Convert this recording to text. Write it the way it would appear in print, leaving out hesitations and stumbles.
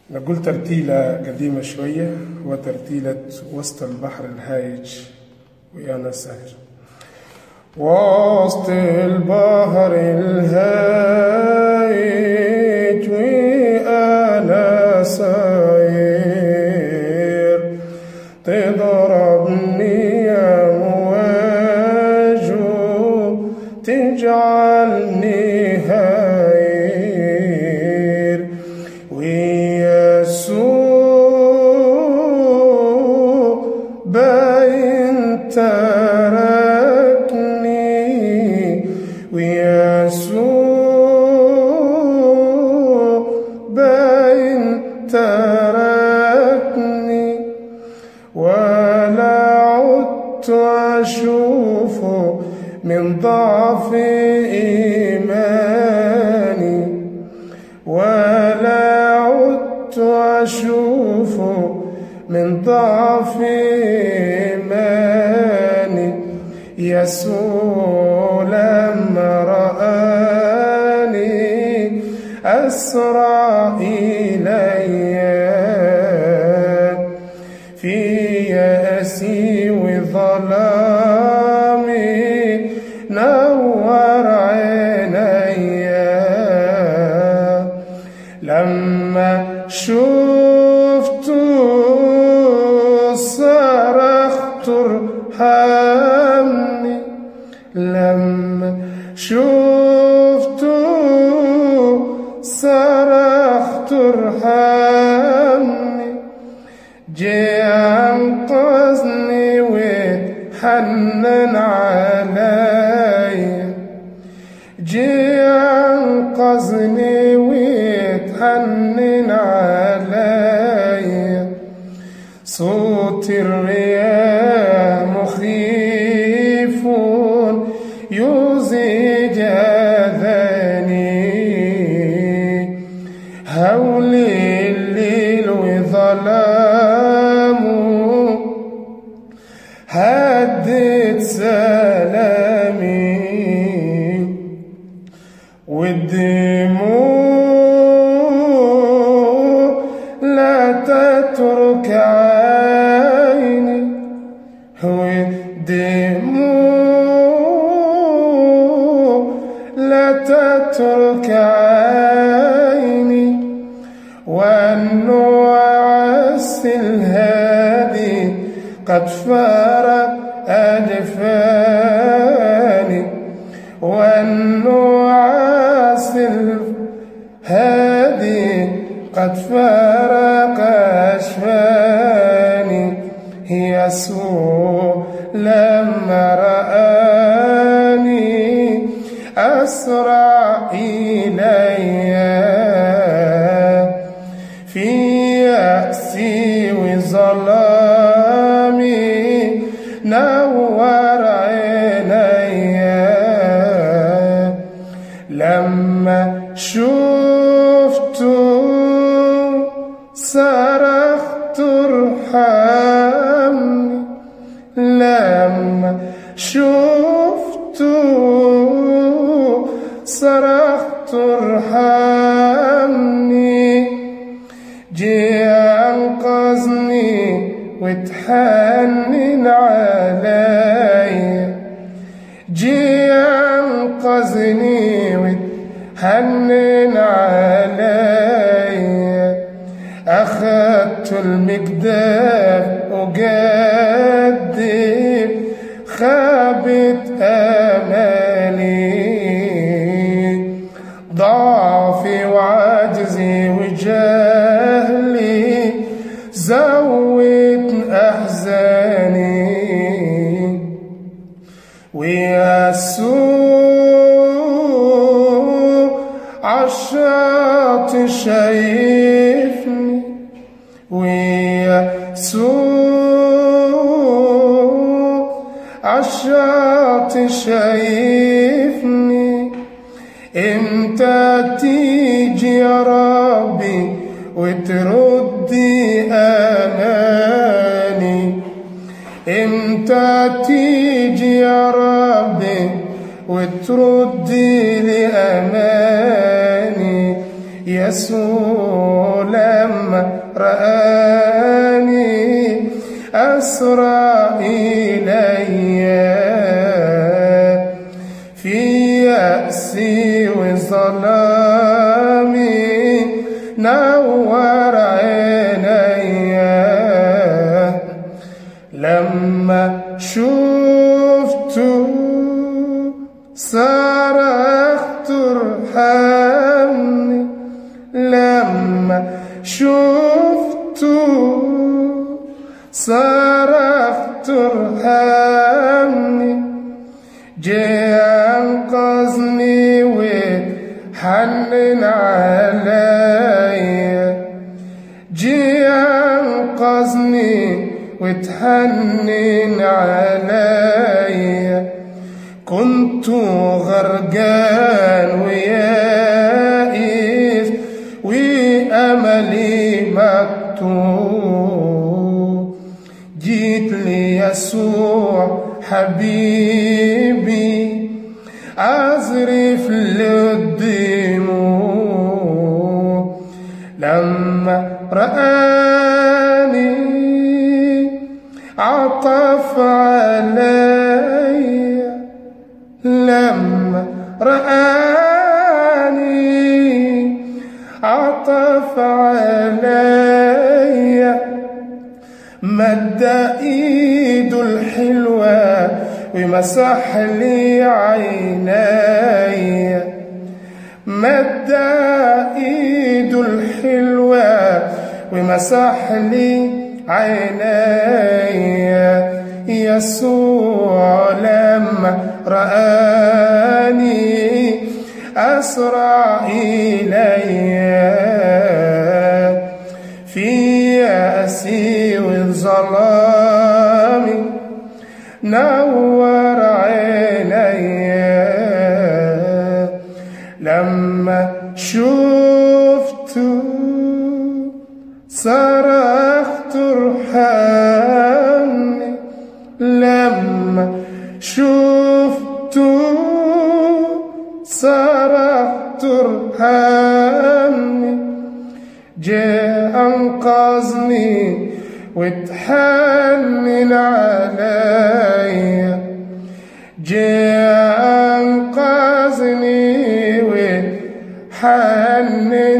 نقول ترتيلة قديمة شوية، وترتيلة وسط البحر الهايج ويانا سهر. وسط البحر الهايج وأنا ساير، تضربني أمواج تجعلني هاير، ويسوع باين تركني، ويسوع باين تركني، ولا عدت أشوفه من ضعف إيماني، ولا عدت أشوفه من ضعف إيماني. يسوع لما رآني أسرع إلي، في يأسي وظلامي نور عيني. لما شفته صرخت ارحمني، لما شفته صرخت ارحمني، جه أنقذني وحنن علي، جه أنقذني وحنن علي. صوت الرياح مخيف يزعج أذاني، هول الليل وظلامه هدت سلامي، والدموع لا تترك عيني، والدموع لا تترك عيني، والنعاس الهادي قد فارق أجفاني، والنعاس الهادي قد فارق أجفاني. يسوع لما رآني أسرع إلي، في يأسي وظلامي نور عيني. لما شفته صرخت ارحمني، لما شفته صرخت ارحمني، جه أنقذني وتحنن علي، جه أنقذني وتحنن علي. أخذت المقدار وقدم خابت آمالي، ضعفي وعجزي وجهلي زود أحزاني، ويسوع عالشاطئ شايفني، ويسوع عالشاطئ شايفني. امتى تيجي يا ربي وتردي أماني، امتى تيجي يا ربي وتردي لي أماني. يسوع لما لما رآني أسرى إلي في يأسي وظلامي نور عيني لما شفته صرخت ارحمني لما شفته صرخت ارحمني جاء انقذني وحنن عليا جاء انقذني وتحنن عليا كنت غرقان ويائس وأملي مكتوب جيت ليسوع حبيبي أزرف للدموع لما رآني عطف علي لما رآني عطف علي مد ايده الحلوة ومسح لي عيني مد ايده الحلوة ومسح لي عيني يسوع لما رآني أسرع إلي في يأسي وظلامي نور عيني لما شفته صرخت ارحمني لما شفته صرخت ارحمني جاء انقذني وتحنن عليا جاء انقذني وتحنن